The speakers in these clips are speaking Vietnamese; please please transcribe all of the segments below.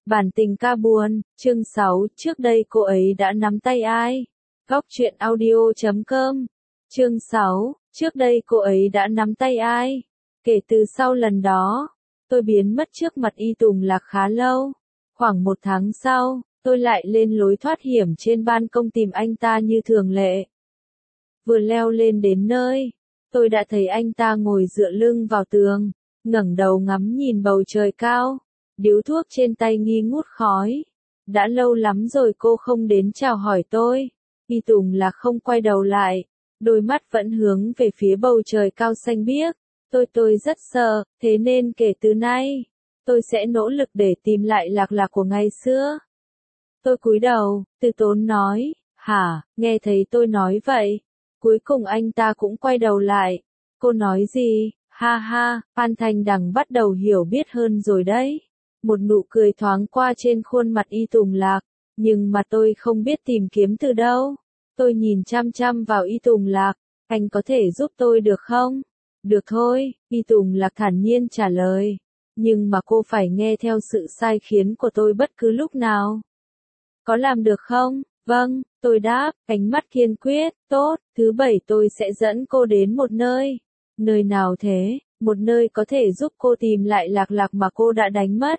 Bản tình ca buồn, chương 6, trước đây cô ấy đã nắm tay ai? Góc truyện audio.com. Chương 6, trước đây cô ấy đã nắm tay ai? Kể từ sau lần đó, tôi biến mất trước mặt Y Tùng Lạc khá lâu. Khoảng 1 tháng sau, tôi lại lên lối thoát hiểm trên ban công tìm anh ta như thường lệ. Vừa leo lên đến nơi, tôi đã thấy anh ta ngồi dựa lưng vào tường, ngẩng đầu ngắm nhìn bầu trời cao. Điếu thuốc trên tay nghi ngút khói. Đã lâu lắm rồi cô không đến chào hỏi tôi. Y Tùng Lạc không quay đầu lại, đôi mắt vẫn hướng về phía bầu trời cao xanh biếc. Tôi rất sợ, thế nên kể từ nay, tôi sẽ nỗ lực để tìm lại Lạc Lạc của ngày xưa. Tôi cúi đầu, từ tốn nói, hả, nghe thấy tôi nói vậy. Cuối cùng anh ta cũng quay đầu lại. Cô nói gì? Ha ha, Phan Thanh Đằng bắt đầu hiểu biết hơn rồi đấy. Một nụ cười thoáng qua trên khuôn mặt Y Tùng Lạc, nhưng mà tôi không biết tìm kiếm từ đâu. Tôi nhìn chăm chăm vào Y Tùng Lạc, anh có thể giúp tôi được không? Được thôi, Y Tùng Lạc thản nhiên trả lời. Nhưng mà cô phải nghe theo sự sai khiến của tôi bất cứ lúc nào. Có làm được không? Vâng, tôi đáp, ánh mắt kiên quyết, tốt, thứ 7 tôi sẽ dẫn cô đến một nơi. Nơi nào thế? Một nơi có thể giúp cô tìm lại Lạc Lạc mà cô đã đánh mất.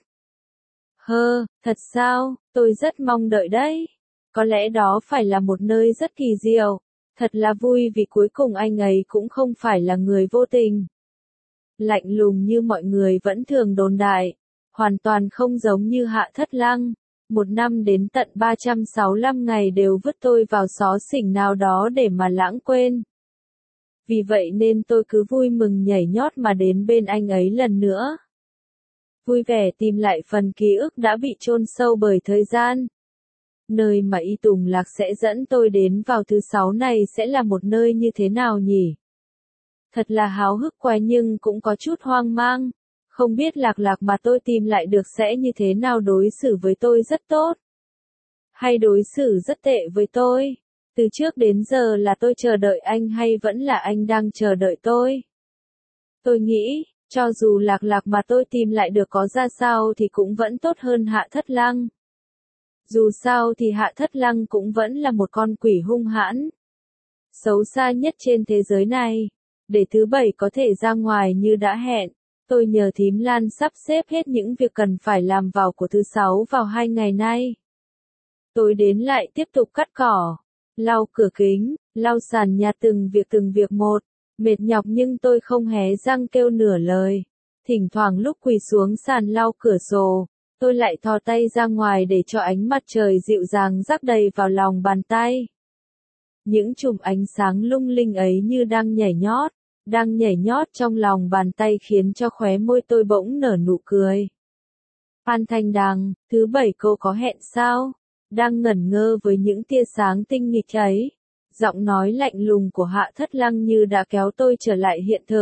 Thật sao, tôi rất mong đợi đấy. Có lẽ đó phải là một nơi rất kỳ diệu. Thật là vui vì cuối cùng anh ấy cũng không phải là người vô tình. Lạnh lùng như mọi người vẫn thường đồn đại. Hoàn toàn không giống như Hạ Thất Lăng. 1 năm đến tận 365 ngày đều vứt tôi vào xó xỉnh nào đó để mà lãng quên. Vì vậy nên tôi cứ vui mừng nhảy nhót mà đến bên anh ấy lần nữa. Vui vẻ tìm lại phần ký ức đã bị chôn sâu bởi thời gian. Nơi mà Y Tùng Lạc sẽ dẫn tôi đến vào thứ 6 này sẽ là một nơi như thế nào nhỉ? Thật là háo hức quá nhưng cũng có chút hoang mang. Không biết Lạc Lạc mà tôi tìm lại được sẽ như thế nào, đối xử với tôi rất tốt. Hay đối xử rất tệ với tôi. Từ trước đến giờ là tôi chờ đợi anh hay vẫn là anh đang chờ đợi tôi? Tôi nghĩ, cho dù Lạc Lạc mà tôi tìm lại được có ra sao thì cũng vẫn tốt hơn Hạ Thất Lăng. Dù sao thì Hạ Thất Lăng cũng vẫn là một con quỷ hung hãn, xấu xa nhất trên thế giới này. Để thứ 7 có thể ra ngoài như đã hẹn, tôi nhờ thím Lan sắp xếp hết những việc cần phải làm vào của thứ 6 vào 2 ngày nay. Tôi đến lại tiếp tục cắt cỏ, lau cửa kính, lau sàn nhà từng việc một. Mệt nhọc nhưng tôi không hé răng kêu nửa lời. Thỉnh thoảng lúc quỳ xuống sàn lau cửa sổ, tôi lại thò tay ra ngoài để cho ánh mặt trời dịu dàng rắc đầy vào lòng bàn tay. Những chùm ánh sáng lung linh ấy như đang nhảy nhót trong lòng bàn tay khiến cho khóe môi tôi bỗng nở nụ cười. Phan Thanh Đằng, thứ 7 cô có hẹn sao? Đang ngẩn ngơ với những tia sáng tinh nghịch ấy. Giọng nói lạnh lùng của Hạ Thất Lăng như đã kéo tôi trở lại hiện thực.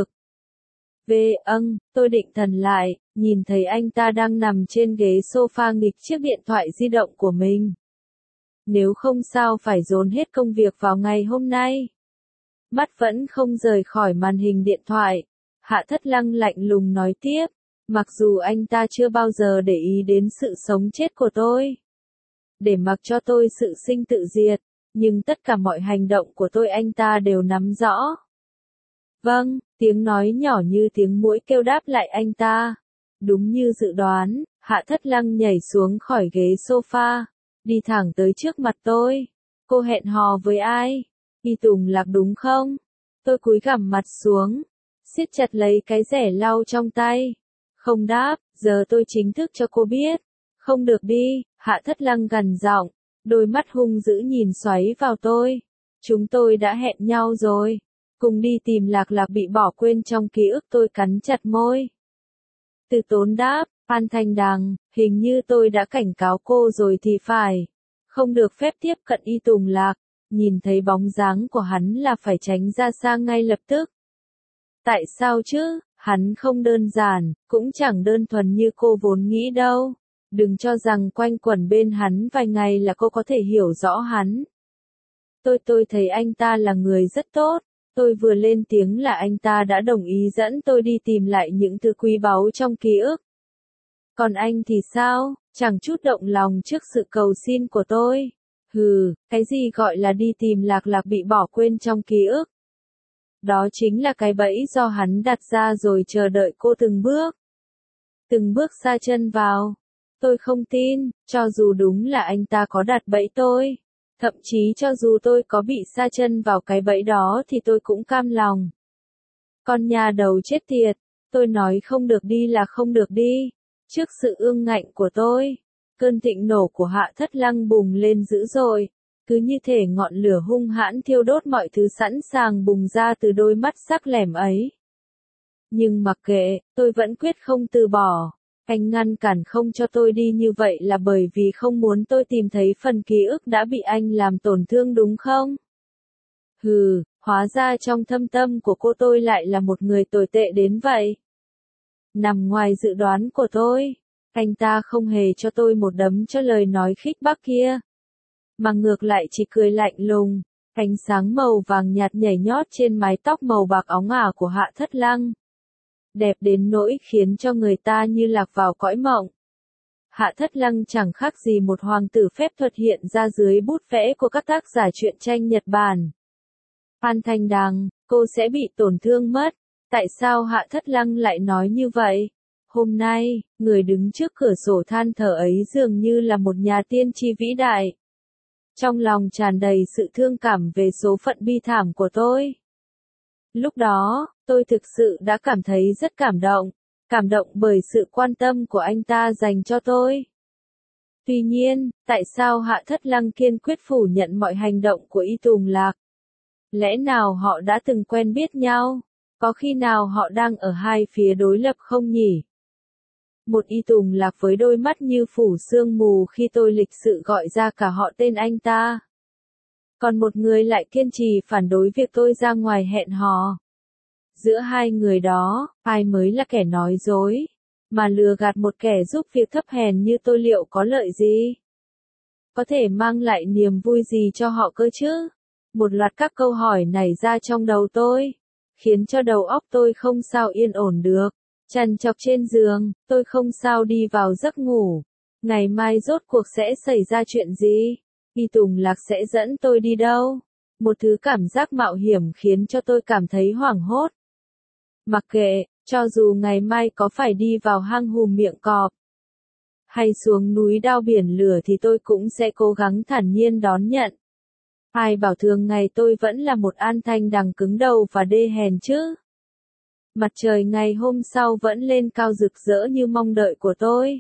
Tôi định thần lại, nhìn thấy anh ta đang nằm trên ghế sofa nghịch chiếc điện thoại di động của mình. Nếu không sao phải dồn hết công việc vào ngày hôm nay. Mắt vẫn không rời khỏi màn hình điện thoại. Hạ Thất Lăng lạnh lùng nói tiếp, mặc dù anh ta chưa bao giờ để ý đến sự sống chết của tôi, để mặc cho tôi sự sinh tự diệt, nhưng tất cả mọi hành động của tôi anh ta đều nắm rõ. Vâng, tiếng nói nhỏ như tiếng muỗi kêu đáp lại anh ta. Đúng như dự đoán, Hạ Thất Lăng nhảy xuống khỏi ghế sofa, đi thẳng tới trước mặt tôi. Cô hẹn hò với ai? Y Tùng Lạc đúng không? Tôi cúi gằm mặt xuống, siết chặt lấy cái rẻ lau trong tay. Không đáp, giờ tôi chính thức cho cô biết. Không được đi, Hạ Thất Lăng gằn giọng, đôi mắt hung dữ nhìn xoáy vào tôi. Chúng tôi đã hẹn nhau rồi. Cùng đi tìm Lạc Lạc bị bỏ quên trong ký ức. Tôi cắn chặt môi. Từ tốn đáp, Phan Thanh Đằng, hình như tôi đã cảnh cáo cô rồi thì phải. Không được phép tiếp cận Y Tùng Lạc. Nhìn thấy bóng dáng của hắn là phải tránh ra xa ngay lập tức. Tại sao chứ? Hắn không đơn giản, cũng chẳng đơn thuần như cô vốn nghĩ đâu. Đừng cho rằng quanh quẩn bên hắn vài ngày là cô có thể hiểu rõ hắn. Tôi thấy anh ta là người rất tốt. Tôi vừa lên tiếng là anh ta đã đồng ý dẫn tôi đi tìm lại những thứ quý báu trong ký ức. Còn anh thì sao? chẳng chút động lòng trước sự cầu xin của tôi. Hừ, cái gì gọi là đi tìm Lạc Lạc bị bỏ quên trong ký ức? Đó chính là cái bẫy do hắn đặt ra rồi chờ đợi cô từng bước sa chân vào. Tôi không tin, cho dù đúng là anh ta có đặt bẫy tôi. Thậm chí cho dù tôi có bị sa chân vào cái bẫy đó thì tôi cũng cam lòng. Con nhà đầu chết tiệt, tôi nói không được đi là không được đi. Trước sự ương ngạnh của tôi, cơn thịnh nổ của Hạ Thất Lăng bùng lên dữ dội. Cứ như thể ngọn lửa hung hãn thiêu đốt mọi thứ sẵn sàng bùng ra từ đôi mắt sắc lẻm ấy. Nhưng mặc kệ, tôi vẫn quyết không từ bỏ. Anh ngăn cản không cho tôi đi như vậy là bởi vì không muốn tôi tìm thấy phần ký ức đã bị anh làm tổn thương đúng không? Hừ, hóa ra trong thâm tâm của cô tôi lại là một người tồi tệ đến vậy. Nằm ngoài dự đoán của tôi, anh ta không hề cho tôi một đấm cho lời nói khích bác kia. Mà ngược lại chỉ cười lạnh lùng, ánh sáng màu vàng nhạt nhảy nhót trên mái tóc màu bạc óng ả của Hạ Thất Lăng. Đẹp đến nỗi khiến cho người ta như lạc vào cõi mộng. Hạ Thất Lăng chẳng khác gì một hoàng tử phép thuật hiện ra dưới bút vẽ của các tác giả truyện tranh Nhật Bản. Phan Thanh Đằng, cô sẽ bị tổn thương mất. Tại sao Hạ Thất Lăng lại nói như vậy? Hôm nay, người đứng trước cửa sổ than thở ấy dường như là một nhà tiên tri vĩ đại. Trong lòng tràn đầy sự thương cảm về số phận bi thảm của tôi. Lúc đó, tôi thực sự đã cảm thấy rất cảm động bởi sự quan tâm của anh ta dành cho tôi. Tuy nhiên, tại sao Hạ Thất Lăng kiên quyết phủ nhận mọi hành động của Y Tùng Lạc? Lẽ nào họ đã từng quen biết nhau? Có khi nào họ đang ở hai phía đối lập không nhỉ? Một Y Tùng Lạc với đôi mắt như phủ sương mù khi tôi lịch sự gọi ra cả họ tên anh ta. Còn một người lại kiên trì phản đối việc tôi ra ngoài hẹn hò. Giữa hai người đó, ai mới là kẻ nói dối, mà lừa gạt một kẻ giúp việc thấp hèn như tôi liệu có lợi gì? Có thể mang lại niềm vui gì cho họ cơ chứ? Một loạt các câu hỏi nảy ra trong đầu tôi, khiến cho đầu óc tôi không sao yên ổn được. Trằn trọc trên giường, tôi không sao đi vào giấc ngủ. Ngày mai rốt cuộc sẽ xảy ra chuyện gì? Y Tùng Lạc sẽ dẫn tôi đi đâu? Một thứ cảm giác mạo hiểm khiến cho tôi cảm thấy hoảng hốt. Mặc kệ, cho dù ngày mai có phải đi vào hang hùm miệng cọp, hay xuống núi đao biển lửa thì tôi cũng sẽ cố gắng thản nhiên đón nhận. Ai bảo thường ngày tôi vẫn là một An Thanh Đằng cứng đầu và đê hèn chứ? Mặt trời ngày hôm sau vẫn lên cao rực rỡ như mong đợi của tôi.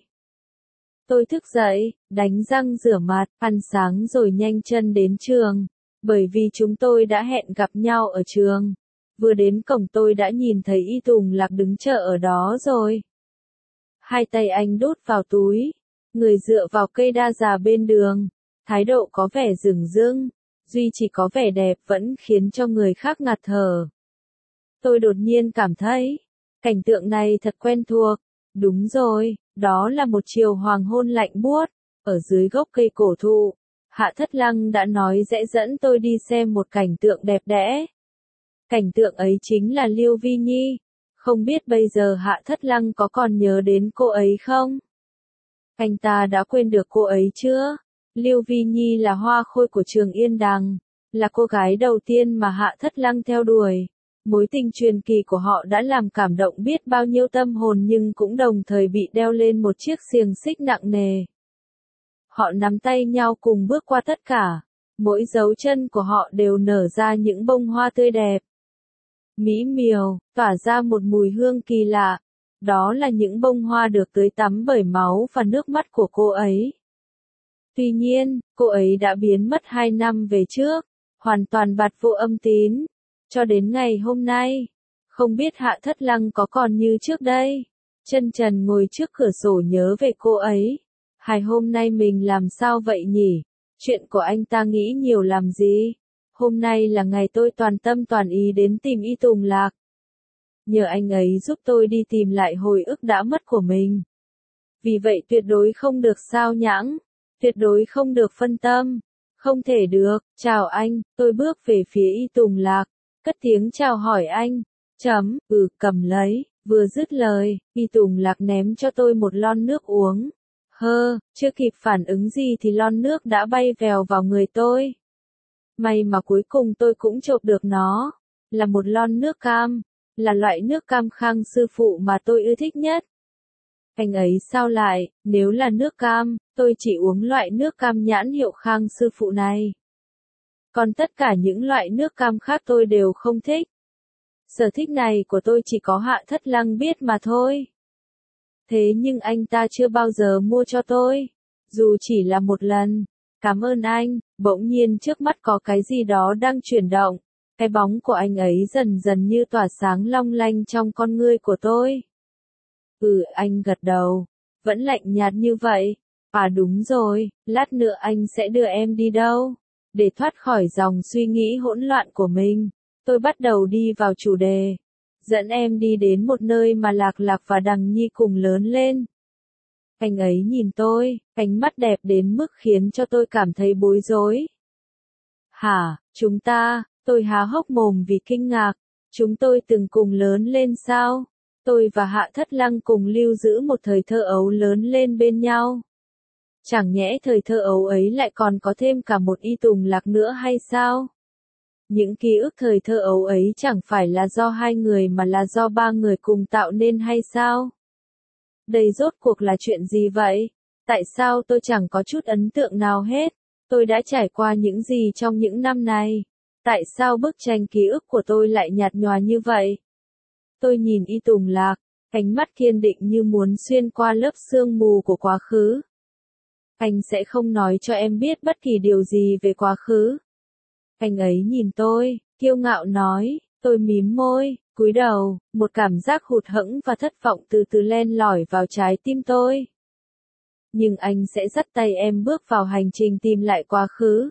Tôi thức dậy, đánh răng rửa mặt, ăn sáng rồi nhanh chân đến trường, bởi vì chúng tôi đã hẹn gặp nhau ở trường. Vừa đến cổng tôi đã nhìn thấy Y Tùng Lạc đứng chờ ở đó rồi. Hai tay anh đút vào túi, người dựa vào cây đa già bên đường, thái độ có vẻ dửng dưng, duy chỉ có vẻ đẹp vẫn khiến cho người khác ngạt thở. Tôi đột nhiên cảm thấy, cảnh tượng này thật quen thuộc. Đúng rồi, đó là một chiều hoàng hôn lạnh buốt, ở dưới gốc cây cổ thụ. Hạ Thất Lăng đã nói sẽ dẫn tôi đi xem một cảnh tượng đẹp đẽ. Cảnh tượng ấy chính là Liêu Vi Nhi. Không biết bây giờ Hạ Thất Lăng có còn nhớ đến cô ấy không? Anh ta đã quên được cô ấy chưa? Liêu Vi Nhi là hoa khôi của trường Yên Đằng, là cô gái đầu tiên mà Hạ Thất Lăng theo đuổi. Mối tình truyền kỳ của họ đã làm cảm động biết bao nhiêu tâm hồn nhưng cũng đồng thời bị đeo lên một chiếc xiềng xích nặng nề. Họ nắm tay nhau cùng bước qua tất cả. Mỗi dấu chân của họ đều nở ra những bông hoa tươi đẹp. Mỹ miều, tỏa ra một mùi hương kỳ lạ. Đó là những bông hoa được tưới tắm bởi máu và nước mắt của cô ấy. Tuy nhiên, cô ấy đã biến mất 2 năm về trước, hoàn toàn bạt vô âm tín. Cho đến ngày hôm nay, không biết Hạ Thất Lăng có còn như trước đây. Chân trần ngồi trước cửa sổ nhớ về cô ấy. Hay hôm nay mình làm sao vậy nhỉ? Chuyện của anh ta nghĩ nhiều làm gì? Hôm nay là ngày tôi toàn tâm toàn ý đến tìm Y Tùng Lạc. Nhờ anh ấy giúp tôi đi tìm lại hồi ức đã mất của mình. Vì vậy tuyệt đối không được sao nhãng, tuyệt đối không được phân tâm. Không thể được, chào anh, tôi bước về phía Y Tùng Lạc, cất tiếng chào hỏi anh. Cầm lấy, vừa dứt lời, Y Tùng Lạc ném cho tôi một lon nước uống. Chưa kịp phản ứng gì thì lon nước đã bay vèo vào người tôi. May mà cuối cùng tôi cũng chộp được nó. Là một lon nước cam. Là loại nước cam Khang sư phụ mà tôi ưa thích nhất. Anh ấy sao lại, nếu là nước cam, tôi chỉ uống loại nước cam nhãn hiệu Khang sư phụ này. Còn tất cả những loại nước cam khác tôi đều không thích. Sở thích này của tôi chỉ có Hạ Thất Lăng biết mà thôi. Thế nhưng anh ta chưa bao giờ mua cho tôi. Dù chỉ là một lần. Cảm ơn anh, bỗng nhiên trước mắt có cái gì đó đang chuyển động. Cái bóng của anh ấy dần dần như tỏa sáng long lanh trong con ngươi của tôi. Anh gật đầu. Vẫn lạnh nhạt như vậy. À đúng rồi, lát nữa anh sẽ đưa em đi đâu? Để thoát khỏi dòng suy nghĩ hỗn loạn của mình, tôi bắt đầu đi vào chủ đề. Dẫn em đi đến một nơi mà Lạc Lạc và Đằng Nhi cùng lớn lên. Anh ấy nhìn tôi, ánh mắt đẹp đến mức khiến cho tôi cảm thấy bối rối. Hả, chúng ta, tôi há hốc mồm vì kinh ngạc. Chúng tôi từng cùng lớn lên sao? Tôi và Hạ Thất Lăng cùng lưu giữ một thời thơ ấu lớn lên bên nhau. Chẳng nhẽ thời thơ ấu ấy lại còn có thêm cả một Y Tùng Lạc nữa hay sao? Những ký ức thời thơ ấu ấy chẳng phải là do hai người mà là do ba người cùng tạo nên hay sao? Đây rốt cuộc là chuyện gì vậy? Tại sao tôi chẳng có chút ấn tượng nào hết? Tôi đã trải qua những gì trong những năm này? Tại sao bức tranh ký ức của tôi lại nhạt nhòa như vậy? Tôi nhìn Y Tùng Lạc, ánh mắt kiên định như muốn xuyên qua lớp sương mù của quá khứ. Anh sẽ không nói cho em biết bất kỳ điều gì về quá khứ. Anh ấy nhìn tôi, kiêu ngạo nói, tôi mím môi, cúi đầu, một cảm giác hụt hẫng và thất vọng từ từ len lỏi vào trái tim tôi. Nhưng anh sẽ dắt tay em bước vào hành trình tìm lại quá khứ.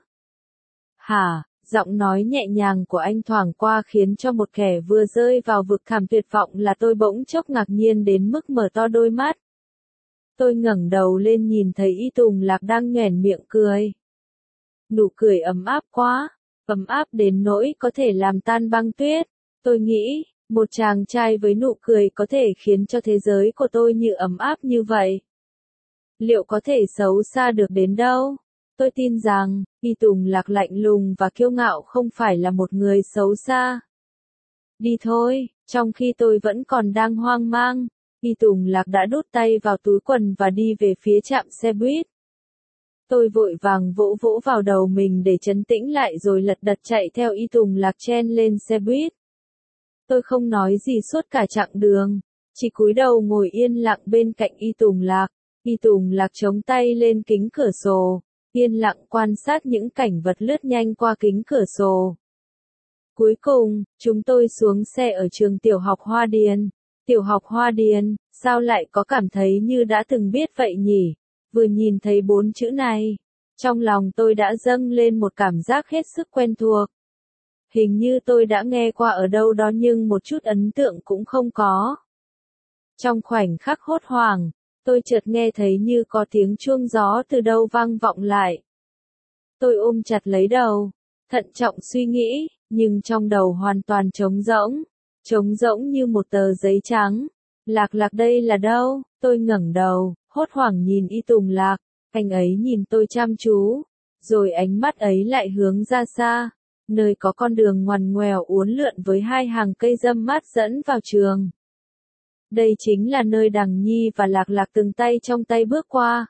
Hả, giọng nói nhẹ nhàng của anh thoảng qua khiến cho một kẻ vừa rơi vào vực thẳm tuyệt vọng là tôi bỗng chốc ngạc nhiên đến mức mở to đôi mắt. Tôi ngẩng đầu lên nhìn thấy Y Tùng Lạc đang nhoẻn miệng cười. Nụ cười ấm áp quá, ấm áp đến nỗi có thể làm tan băng tuyết. Tôi nghĩ, một chàng trai với nụ cười có thể khiến cho thế giới của tôi như ấm áp như vậy. Liệu có thể xấu xa được đến đâu? Tôi tin rằng, Y Tùng Lạc lạnh lùng và kiêu ngạo không phải là một người xấu xa. Đi thôi, trong khi tôi vẫn còn đang hoang mang, Y Tùng Lạc đã đút tay vào túi quần và đi về phía trạm xe buýt. Tôi vội vàng vỗ vỗ vào đầu mình để trấn tĩnh lại rồi lật đật chạy theo Y Tùng Lạc chen lên xe buýt. Tôi không nói gì suốt cả chặng đường, chỉ cúi đầu ngồi yên lặng bên cạnh Y Tùng Lạc. Y Tùng Lạc chống tay lên kính cửa sổ, yên lặng quan sát những cảnh vật lướt nhanh qua kính cửa sổ. Cuối cùng, chúng tôi xuống xe ở trường tiểu học Hoa Điền. Tiểu học Hoa Điền, sao lại có cảm thấy như đã từng biết vậy nhỉ? Vừa nhìn thấy 4 chữ này, trong lòng tôi đã dâng lên một cảm giác hết sức quen thuộc. Hình như tôi đã nghe qua ở đâu đó nhưng một chút ấn tượng cũng không có. Trong khoảnh khắc hốt hoảng, tôi chợt nghe thấy như có tiếng chuông gió từ đâu vang vọng lại. Tôi ôm chặt lấy đầu, thận trọng suy nghĩ, nhưng trong đầu hoàn toàn trống rỗng như một tờ giấy trắng. Lạc Lạc đây là đâu? Tôi ngẩng đầu, hốt hoảng nhìn Y Tùng Lạc, anh ấy nhìn tôi chăm chú, rồi ánh mắt ấy lại hướng ra xa, nơi có con đường ngoằn ngoèo uốn lượn với hai hàng cây râm mát dẫn vào trường. Đây chính là nơi Đằng Nhi và Lạc Lạc từng tay trong tay bước qua.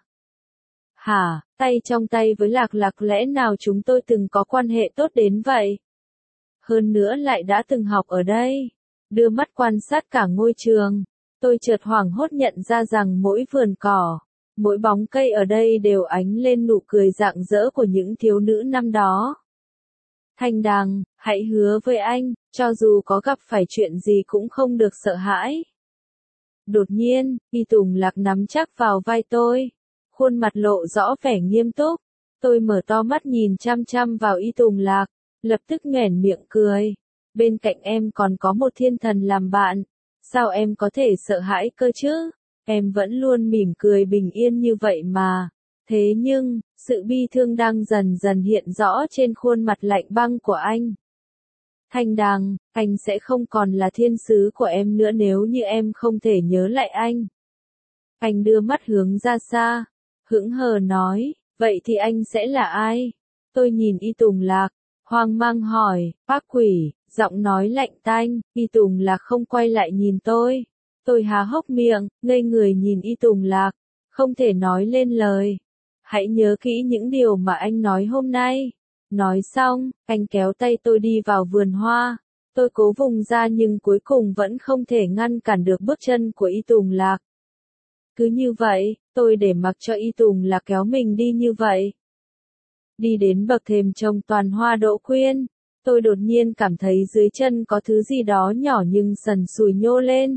Hả, tay trong tay với Lạc Lạc lẽ nào chúng tôi từng có quan hệ tốt đến vậy? Hơn nữa lại đã từng học ở đây. Đưa mắt quan sát cả ngôi trường, tôi chợt hoảng hốt nhận ra rằng mỗi vườn cỏ, mỗi bóng cây ở đây đều ánh lên nụ cười rạng rỡ của những thiếu nữ năm đó. Thanh Đằng, hãy hứa với anh, cho dù có gặp phải chuyện gì cũng không được sợ hãi. Đột nhiên, Y Tùng Lạc nắm chắc vào vai tôi, khuôn mặt lộ rõ vẻ nghiêm túc. Tôi mở to mắt nhìn chăm chăm vào Y Tùng Lạc, lập tức nhoẻn miệng cười. Bên cạnh em còn có một thiên thần làm bạn, sao em có thể sợ hãi cơ chứ? Em vẫn luôn mỉm cười bình yên như vậy mà. Thế nhưng, sự bi thương đang dần dần hiện rõ trên khuôn mặt lạnh băng của anh. Thanh Đằng, anh sẽ không còn là thiên sứ của em nữa nếu như em không thể nhớ lại anh. Anh đưa mắt hướng ra xa, hững hờ nói, vậy thì anh sẽ là ai? Tôi nhìn Y Tùng Lạc, hoang mang hỏi, bác quỷ, giọng nói lạnh tanh, Y Tùng Lạc không quay lại nhìn tôi. Tôi há hốc miệng, ngây người nhìn Y Tùng Lạc, không thể nói lên lời. Hãy nhớ kỹ những điều mà anh nói hôm nay. Nói xong, anh kéo tay tôi đi vào vườn hoa. Tôi cố vùng ra nhưng cuối cùng vẫn không thể ngăn cản được bước chân của Y Tùng Lạc. Cứ như vậy, tôi để mặc cho Y Tùng Lạc kéo mình đi như vậy. Đi đến bậc thềm trồng toàn hoa đỗ quyên, tôi đột nhiên cảm thấy dưới chân có thứ gì đó nhỏ nhưng sần sùi nhô lên.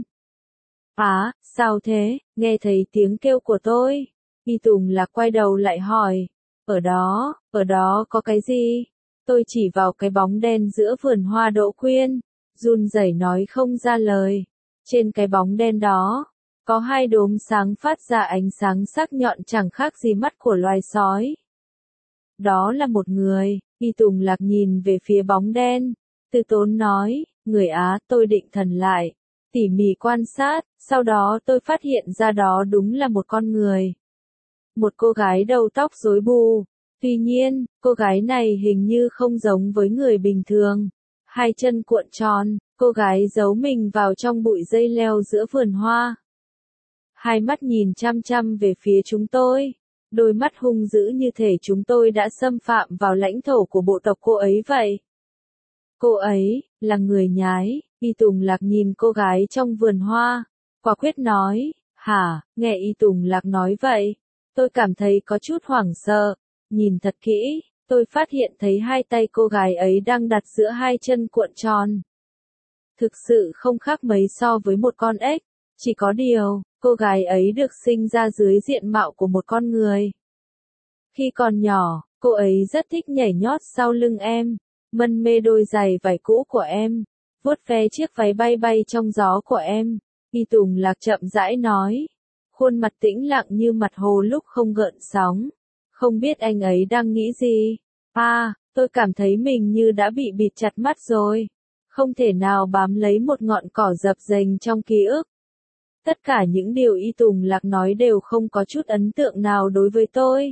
Sao thế? Nghe thấy tiếng kêu của tôi. Y Tùng Lạc quay đầu lại hỏi, ở đó có cái gì? Tôi chỉ vào cái bóng đen giữa vườn hoa đỗ quyên, run rẩy nói không ra lời. Trên cái bóng đen đó, có hai đốm sáng phát ra ánh sáng sắc nhọn chẳng khác gì mắt của loài sói. Đó là một người. Y Tùng Lạc nhìn về phía bóng đen, từ tốn nói, người Á. Tôi định thần lại, tỉ mỉ quan sát, sau đó tôi phát hiện ra đó đúng là một con người. Một cô gái đầu tóc rối bù. Tuy nhiên, cô gái này hình như không giống với người bình thường. Hai chân cuộn tròn, cô gái giấu mình vào trong bụi dây leo giữa vườn hoa. Hai mắt nhìn chăm chăm về phía chúng tôi. Đôi mắt hung dữ như thể chúng tôi đã xâm phạm vào lãnh thổ của bộ tộc cô ấy vậy. Cô ấy, là người nhái. Y Tùng Lạc nhìn cô gái trong vườn hoa, quả quyết nói, hả? Nghe Y Tùng Lạc nói vậy, tôi cảm thấy có chút hoảng sợ. Nhìn thật kỹ, tôi phát hiện thấy hai tay cô gái ấy đang đặt giữa hai chân cuộn tròn. Thực sự không khác mấy so với một con ếch, chỉ có điều, cô gái ấy được sinh ra dưới diện mạo của một con người. Khi còn nhỏ, cô ấy rất thích nhảy nhót sau lưng em, mân mê đôi giày vải cũ của em, vuốt ve chiếc váy bay bay trong gió của em. Y Tùng Lạc chậm rãi nói, khuôn mặt tĩnh lặng như mặt hồ lúc không gợn sóng. Không biết anh ấy đang nghĩ gì. Tôi cảm thấy mình như đã bị bịt chặt mắt rồi. Không thể nào bám lấy một ngọn cỏ dập dềnh trong ký ức. Tất cả những điều Y Tùng Lạc nói đều không có chút ấn tượng nào đối với tôi.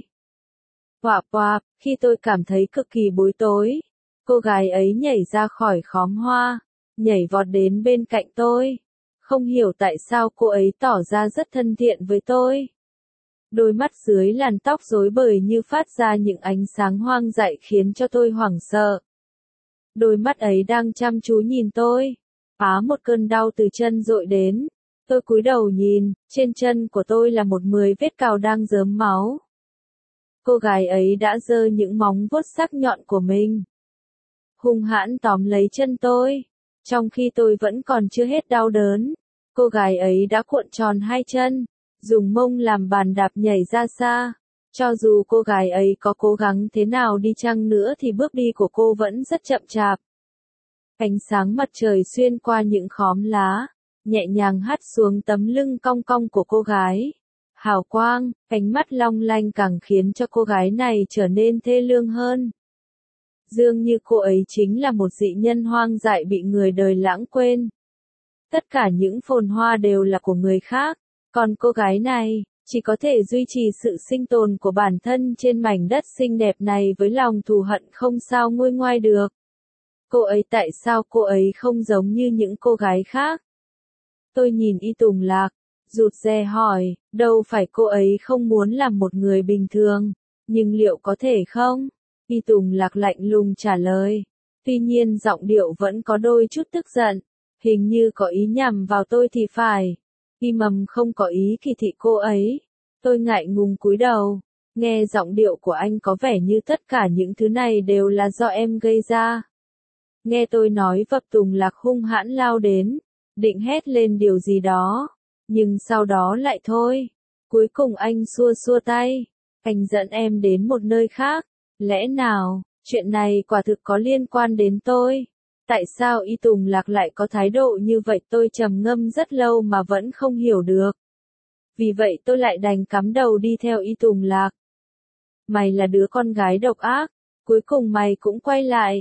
Khi tôi cảm thấy cực kỳ bối rối, cô gái ấy nhảy ra khỏi khóm hoa, nhảy vọt đến bên cạnh tôi. Không hiểu tại sao cô ấy tỏ ra rất thân thiện với tôi. Đôi mắt dưới làn tóc rối bời như phát ra những ánh sáng hoang dại khiến cho tôi hoảng sợ. Đôi mắt ấy đang chăm chú nhìn tôi. Một cơn đau từ chân dội đến. Tôi cúi đầu nhìn, trên chân của tôi là 10 vết cào đang rớm máu. Cô gái ấy đã giơ những móng vuốt sắc nhọn của mình, hung hãn tóm lấy chân tôi. Trong khi tôi vẫn còn chưa hết đau đớn, cô gái ấy đã cuộn tròn hai chân, dùng mông làm bàn đạp nhảy ra xa. Cho dù cô gái ấy có cố gắng thế nào đi chăng nữa thì bước đi của cô vẫn rất chậm chạp. Ánh sáng mặt trời xuyên qua những khóm lá, nhẹ nhàng hắt xuống tấm lưng cong cong của cô gái. Hào quang, ánh mắt long lanh càng khiến cho cô gái này trở nên thê lương hơn. Dường như cô ấy chính là một dị nhân hoang dại bị người đời lãng quên. Tất cả những phồn hoa đều là của người khác, còn cô gái này chỉ có thể duy trì sự sinh tồn của bản thân trên mảnh đất xinh đẹp này với lòng thù hận không sao nguôi ngoai được. Tại sao cô ấy không giống như những cô gái khác? Tôi nhìn Y Tùng Lạc, rụt rè hỏi, đâu phải cô ấy không muốn làm một người bình thường, nhưng liệu có thể không? Y Tùng Lạc lạnh lùng trả lời. Tuy nhiên giọng điệu vẫn có đôi chút tức giận, hình như có ý nhằm vào tôi thì phải. Y Mầm không có ý kỳ thị cô ấy. Tôi ngại ngùng cúi đầu, nghe giọng điệu của anh có vẻ như tất cả những thứ này đều là do em gây ra. Nghe tôi nói vập Tùng Lạc hung hãn lao đến, định hét lên điều gì đó, nhưng sau đó lại thôi. Cuối cùng anh xua xua tay, anh dẫn em đến một nơi khác. Lẽ nào, chuyện này quả thực có liên quan đến tôi? Tại sao Y Tùng Lạc lại có thái độ như vậy? Tôi trầm ngâm rất lâu mà vẫn không hiểu được. Vì vậy tôi lại đành cắm đầu đi theo Y Tùng Lạc. Mày là đứa con gái độc ác, cuối cùng mày cũng quay lại.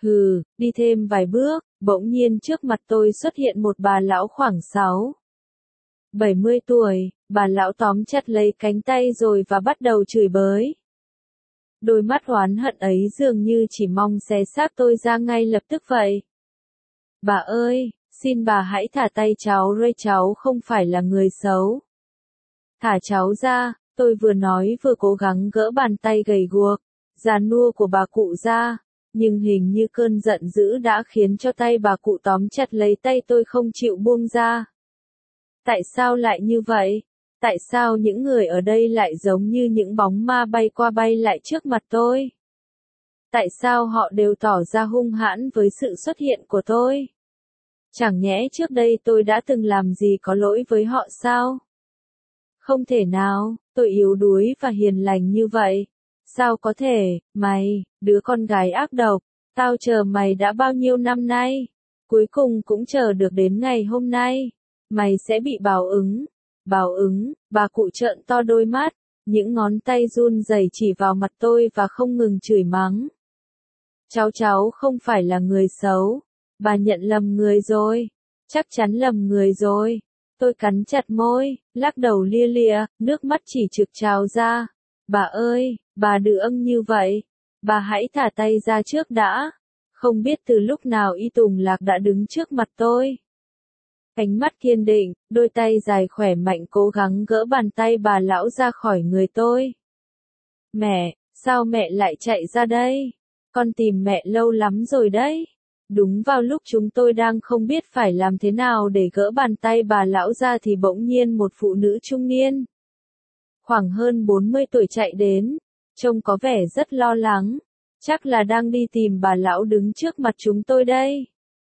Đi thêm vài bước, bỗng nhiên trước mặt tôi xuất hiện một bà lão khoảng 70 tuổi, bà lão tóm chặt lấy cánh tay rồi và bắt đầu chửi bới. Đôi mắt oán hận ấy dường như chỉ mong xé xác tôi ra ngay lập tức vậy. Bà ơi, xin bà hãy thả tay cháu ra, cháu không phải là người xấu. Thả cháu ra, tôi vừa nói vừa cố gắng gỡ bàn tay gầy guộc, già nua của bà cụ ra, nhưng hình như cơn giận dữ đã khiến cho tay bà cụ tóm chặt lấy tay tôi không chịu buông ra. Tại sao lại như vậy? Tại sao những người ở đây lại giống như những bóng ma bay qua bay lại trước mặt tôi? Tại sao họ đều tỏ ra hung hãn với sự xuất hiện của tôi? Chẳng nhẽ trước đây tôi đã từng làm gì có lỗi với họ sao? Không thể nào, tôi yếu đuối và hiền lành như vậy. Sao có thể, mày, đứa con gái ác độc, tao chờ mày đã bao nhiêu năm nay, cuối cùng cũng chờ được đến ngày hôm nay. Mày sẽ bị báo ứng. Báo ứng, bà cụ trợn to đôi mắt, những ngón tay run rẩy chỉ vào mặt tôi và không ngừng chửi mắng. Cháu không phải là người xấu, bà nhận lầm người rồi, chắc chắn lầm người rồi. Tôi cắn chặt môi, lắc đầu lia lịa, nước mắt chỉ trực trào ra. Bà ơi, bà đừng như vậy, bà hãy thả tay ra trước đã. Không biết từ lúc nào Y Tùng Lạc đã đứng trước mặt tôi. Ánh mắt kiên định, đôi tay dài khỏe mạnh cố gắng gỡ bàn tay bà lão ra khỏi người tôi. Mẹ, sao mẹ lại chạy ra đây? Con tìm mẹ lâu lắm rồi đấy. Đúng vào lúc chúng tôi đang không biết phải làm thế nào để gỡ bàn tay bà lão ra thì bỗng nhiên một phụ nữ trung niên, khoảng hơn 40 tuổi chạy đến, trông có vẻ rất lo lắng, chắc là đang đi tìm bà lão đứng trước mặt chúng tôi đây.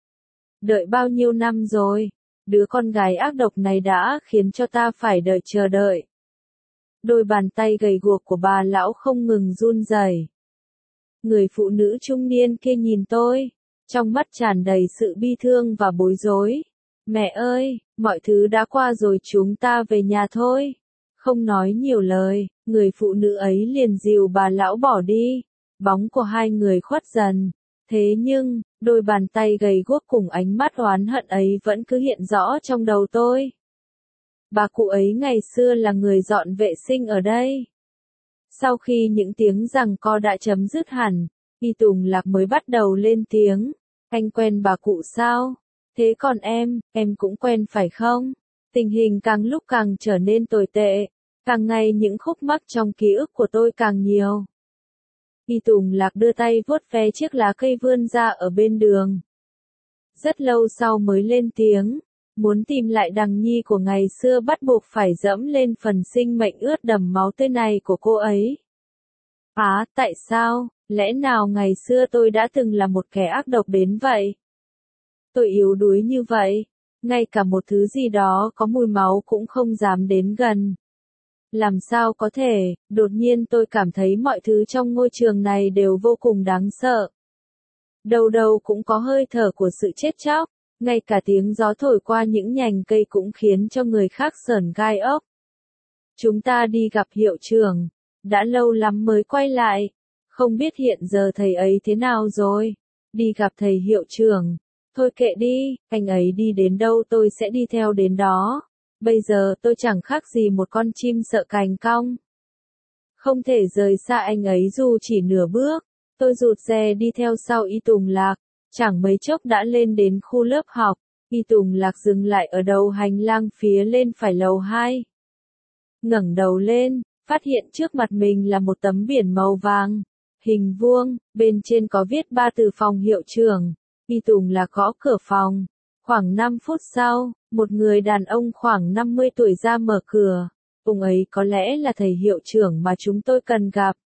Đợi bao nhiêu năm rồi, đứa con gái ác độc này đã khiến cho ta phải chờ đợi. Đôi bàn tay gầy guộc của bà lão không ngừng run rẩy. Người phụ nữ trung niên kia nhìn tôi, trong mắt tràn đầy sự bi thương và bối rối. Mẹ ơi, mọi thứ đã qua rồi, chúng ta về nhà thôi. Không nói nhiều lời, người phụ nữ ấy liền dìu bà lão bỏ đi. Bóng của hai người khuất dần. Thế nhưng, đôi bàn tay gầy guốc cùng ánh mắt oán hận ấy vẫn cứ hiện rõ trong đầu tôi. Bà cụ ấy ngày xưa là người dọn vệ sinh ở đây. Sau khi những tiếng giằng co đã chấm dứt hẳn, Y Tùng Lạc mới bắt đầu lên tiếng. Anh quen bà cụ sao? Thế còn em cũng quen phải không? Tình hình càng lúc càng trở nên tồi tệ. Càng ngày những khúc mắc trong ký ức của tôi càng nhiều. Y Tùng Lạc đưa tay vuốt ve chiếc lá cây vươn ra ở bên đường. Rất lâu sau mới lên tiếng. Muốn tìm lại Đằng Nhi của ngày xưa bắt buộc phải dẫm lên phần sinh mệnh ướt đẫm máu tươi này của cô ấy. Tại sao? Lẽ nào ngày xưa tôi đã từng là một kẻ ác độc đến vậy? Tôi yếu đuối như vậy, ngay cả một thứ gì đó có mùi máu cũng không dám đến gần. Làm sao có thể, đột nhiên tôi cảm thấy mọi thứ trong ngôi trường này đều vô cùng đáng sợ. Đâu đâu cũng có hơi thở của sự chết chóc, ngay cả tiếng gió thổi qua những nhành cây cũng khiến cho người khác sởn gai ốc. Chúng ta đi gặp hiệu trưởng, đã lâu lắm mới quay lại, không biết hiện giờ thầy ấy thế nào rồi. Đi gặp thầy hiệu trưởng, thôi kệ đi, anh ấy đi đến đâu tôi sẽ đi theo đến đó. Bây giờ tôi chẳng khác gì một con chim sợ cành cong. Không thể rời xa anh ấy dù chỉ nửa bước. Tôi rụt rè đi theo sau Y Tùng Lạc, chẳng mấy chốc đã lên đến khu lớp học. Y Tùng Lạc dừng lại ở đầu hành lang phía lên phải lầu 2. Ngẩng đầu lên, phát hiện trước mặt mình là một tấm biển màu vàng, hình vuông, bên trên có viết 3 từ phòng hiệu trưởng. Y Tùng Lạc gõ cửa phòng. Khoảng 5 phút sau, một người đàn ông khoảng 50 tuổi ra mở cửa. Ông ấy có lẽ là thầy hiệu trưởng mà chúng tôi cần gặp.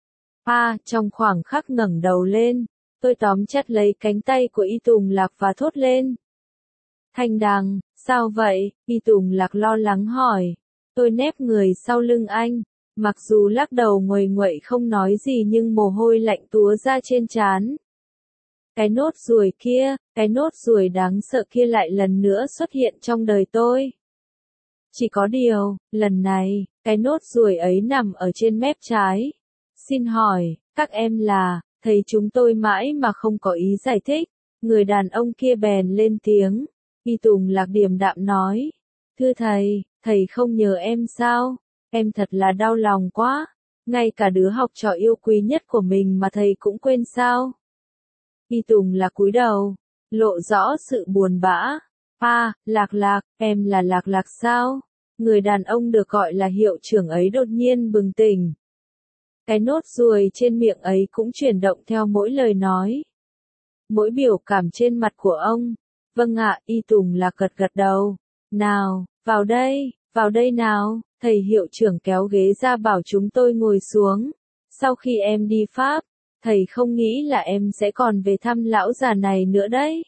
Trong khoảng khắc ngẩng đầu lên, tôi tóm chặt lấy cánh tay của Y Tùng Lạc và thốt lên. Thanh Đằng, sao vậy? Y Tùng Lạc lo lắng hỏi. Tôi nép người sau lưng anh, mặc dù lắc đầu nguầy nguậy không nói gì nhưng mồ hôi lạnh túa ra trên trán. Cái nốt ruồi kia, cái nốt ruồi đáng sợ kia lại lần nữa xuất hiện trong đời tôi. Chỉ có điều, lần này, cái nốt ruồi ấy nằm ở trên mép trái. Xin hỏi, các em là, thầy chúng tôi mãi mà không có ý giải thích. Người đàn ông kia bèn lên tiếng. Y Tùng Lạc điềm đạm nói. Thưa thầy, thầy không nhớ em sao? Em thật là đau lòng quá. Ngay cả đứa học trò yêu quý nhất của mình mà thầy cũng quên sao? Y Tùng Lạc cúi đầu, lộ rõ sự buồn bã. Lạc Lạc, em là Lạc Lạc sao? Người đàn ông được gọi là hiệu trưởng ấy đột nhiên bừng tỉnh. Cái nốt ruồi trên miệng ấy cũng chuyển động theo mỗi lời nói. Mỗi biểu cảm trên mặt của ông. Vâng ạ, Y Tùng Lạc gật gật đầu. Nào, vào đây nào, thầy hiệu trưởng kéo ghế ra bảo chúng tôi ngồi xuống. Sau khi em đi Pháp, thầy không nghĩ là em sẽ còn về thăm lão già này nữa đấy.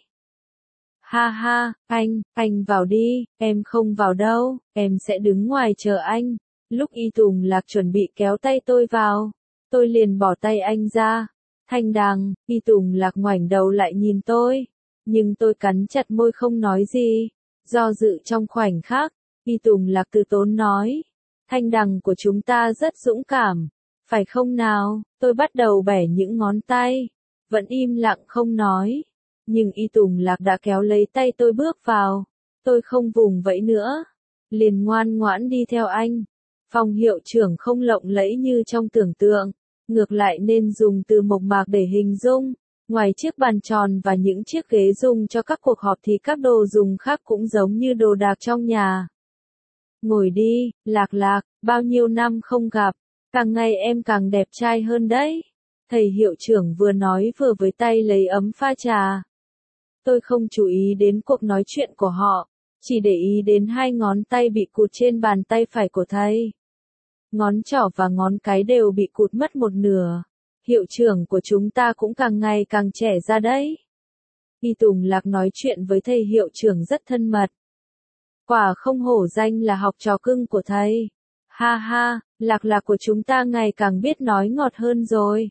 Ha ha, anh vào đi, em không vào đâu, em sẽ đứng ngoài chờ anh. Lúc Y Tùng Lạc chuẩn bị kéo tay tôi vào, tôi liền bỏ tay anh ra. Thanh Đằng, Y Tùng Lạc ngoảnh đầu lại nhìn tôi, nhưng tôi cắn chặt môi không nói gì. Do dự trong khoảnh khắc, Y Tùng Lạc từ tốn nói, Thanh Đằng của chúng ta rất dũng cảm, phải không nào? Tôi bắt đầu bẻ những ngón tay, vẫn im lặng không nói. Nhưng Y Tùng Lạc đã kéo lấy tay tôi bước vào, tôi không vùng vẫy nữa, liền ngoan ngoãn đi theo anh. Phòng hiệu trưởng không lộng lẫy như trong tưởng tượng, ngược lại nên dùng từ mộc mạc để hình dung. Ngoài chiếc bàn tròn và những chiếc ghế dùng cho các cuộc họp thì các đồ dùng khác cũng giống như đồ đạc trong nhà. Ngồi đi, Lạc Lạc, bao nhiêu năm không gặp, càng ngày em càng đẹp trai hơn đấy. Thầy hiệu trưởng vừa nói vừa với tay lấy ấm pha trà. Tôi không chú ý đến cuộc nói chuyện của họ, chỉ để ý đến hai ngón tay bị cụt trên bàn tay phải của thầy. Ngón trỏ và ngón cái đều bị cụt mất một nửa. Hiệu trưởng của chúng ta cũng càng ngày càng trẻ ra đấy. Y Tùng Lạc nói chuyện với thầy hiệu trưởng rất thân mật. Quả không hổ danh là học trò cưng của thầy. Ha ha, Lạc Lạc của chúng ta ngày càng biết nói ngọt hơn rồi.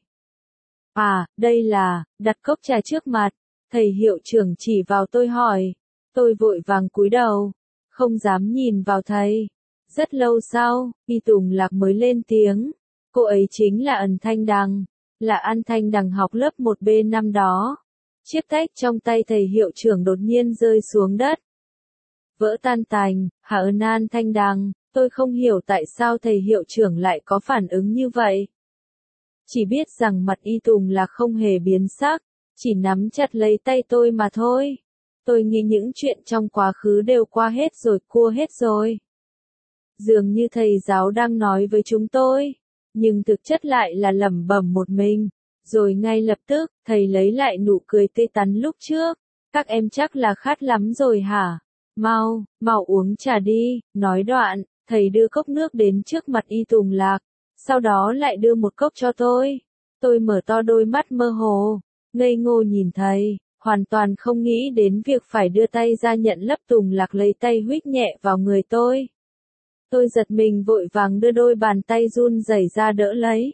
Đây là, đặt cốc trà trước mặt. Thầy hiệu trưởng chỉ vào tôi hỏi. Tôi vội vàng cúi đầu, không dám nhìn vào thầy. Rất lâu sau, Y Tùng Lạc mới lên tiếng. Cô ấy chính là Ẩn Thanh Đằng, là An Thanh Đằng học lớp 1B năm đó. Chiếc tách trong tay thầy hiệu trưởng đột nhiên rơi xuống đất. Vỡ tan tành, hả An Thanh Đằng, tôi không hiểu tại sao thầy hiệu trưởng lại có phản ứng như vậy. Chỉ biết rằng mặt Y Tùng Lạc không hề biến sắc, chỉ nắm chặt lấy tay tôi mà thôi. Tôi nghĩ những chuyện trong quá khứ đều qua hết rồi, cua hết rồi. Dường như thầy giáo đang nói với chúng tôi, nhưng thực chất lại là lẩm bẩm một mình. Rồi ngay lập tức, thầy lấy lại nụ cười tươi tắn lúc trước. Các em chắc là khát lắm rồi hả? Mau uống trà đi. Nói đoạn, thầy đưa cốc nước đến trước mặt Y Tùng Lạc. Sau đó lại đưa một cốc cho tôi. Tôi mở to đôi mắt mơ hồ, ngây ngô nhìn thầy, hoàn toàn không nghĩ đến việc phải đưa tay ra nhận lấp. Tùng Lạc lấy tay huých nhẹ vào người tôi. Tôi giật mình vội vàng đưa đôi bàn tay run rẩy ra đỡ lấy.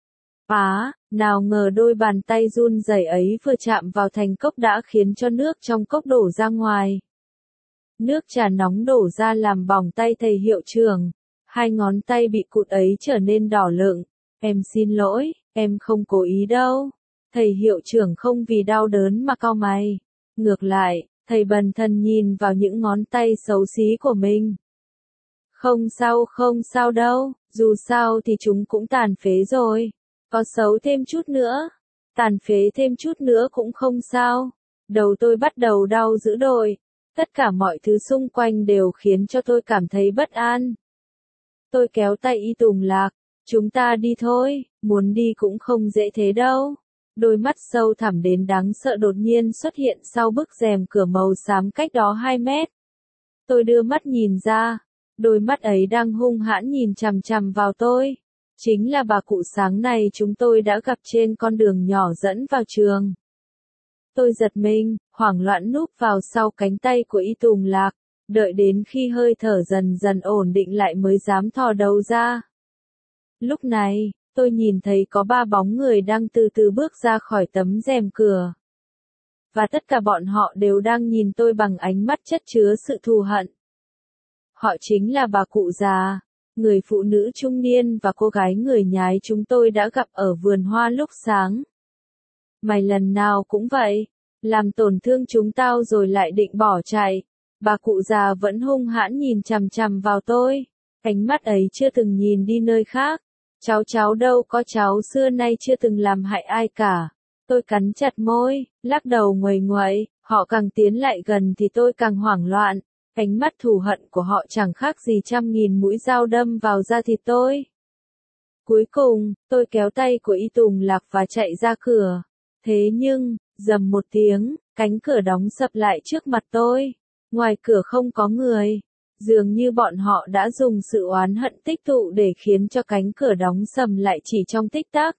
Nào ngờ đôi bàn tay run rẩy ấy vừa chạm vào thành cốc đã khiến cho nước trong cốc đổ ra ngoài. Nước trà nóng đổ ra làm bỏng tay thầy hiệu trưởng. Hai ngón tay bị cụt ấy trở nên đỏ lựng. Em xin lỗi, em không cố ý đâu. Thầy hiệu trưởng không vì đau đớn mà cau mày. Ngược lại, thầy bần thần nhìn vào những ngón tay xấu xí của mình. Không sao đâu, dù sao thì chúng cũng tàn phế rồi. Có xấu thêm chút nữa, tàn phế thêm chút nữa cũng không sao. Đầu tôi bắt đầu đau dữ dội. Tất cả mọi thứ xung quanh đều khiến cho tôi cảm thấy bất an. Tôi kéo tay Y Tùng Lạc. Chúng ta đi thôi, muốn đi cũng không dễ thế đâu. Đôi mắt sâu thẳm đến đáng sợ đột nhiên xuất hiện sau bức rèm cửa màu xám cách đó 2 mét. Tôi đưa mắt nhìn ra. Đôi mắt ấy đang hung hãn nhìn chằm chằm vào tôi. Chính là bà cụ sáng nay chúng tôi đã gặp trên con đường nhỏ dẫn vào trường. Tôi giật mình, hoảng loạn núp vào sau cánh tay của Y Tùng Lạc, đợi đến khi hơi thở dần dần ổn định lại mới dám thò đầu ra. Lúc này, tôi nhìn thấy có 3 bóng người đang từ từ bước ra khỏi tấm rèm cửa. Và tất cả bọn họ đều đang nhìn tôi bằng ánh mắt chất chứa sự thù hận. Họ chính là bà cụ già, người phụ nữ trung niên và cô gái người nhái chúng tôi đã gặp ở vườn hoa lúc sáng. Mày lần nào cũng vậy, làm tổn thương chúng tao rồi lại định bỏ chạy, Bà cụ già vẫn hung hãn nhìn chằm chằm vào tôi. Ánh mắt ấy chưa từng nhìn đi nơi khác. Cháu đâu có, cháu xưa nay chưa từng làm hại ai cả. Tôi cắn chặt môi, lắc đầu nguầy nguậy, họ càng tiến lại gần thì tôi càng hoảng loạn. Ánh mắt thù hận của họ chẳng khác gì trăm nghìn mũi dao đâm vào da thịt tôi. Cuối cùng, tôi kéo tay của Y Tùng Lạc và chạy ra cửa. Thế nhưng, rầm một tiếng, cánh cửa đóng sập lại trước mặt tôi. Ngoài cửa không có người. Dường như bọn họ đã dùng sự oán hận tích tụ để khiến cho cánh cửa đóng sầm lại chỉ trong tích tắc.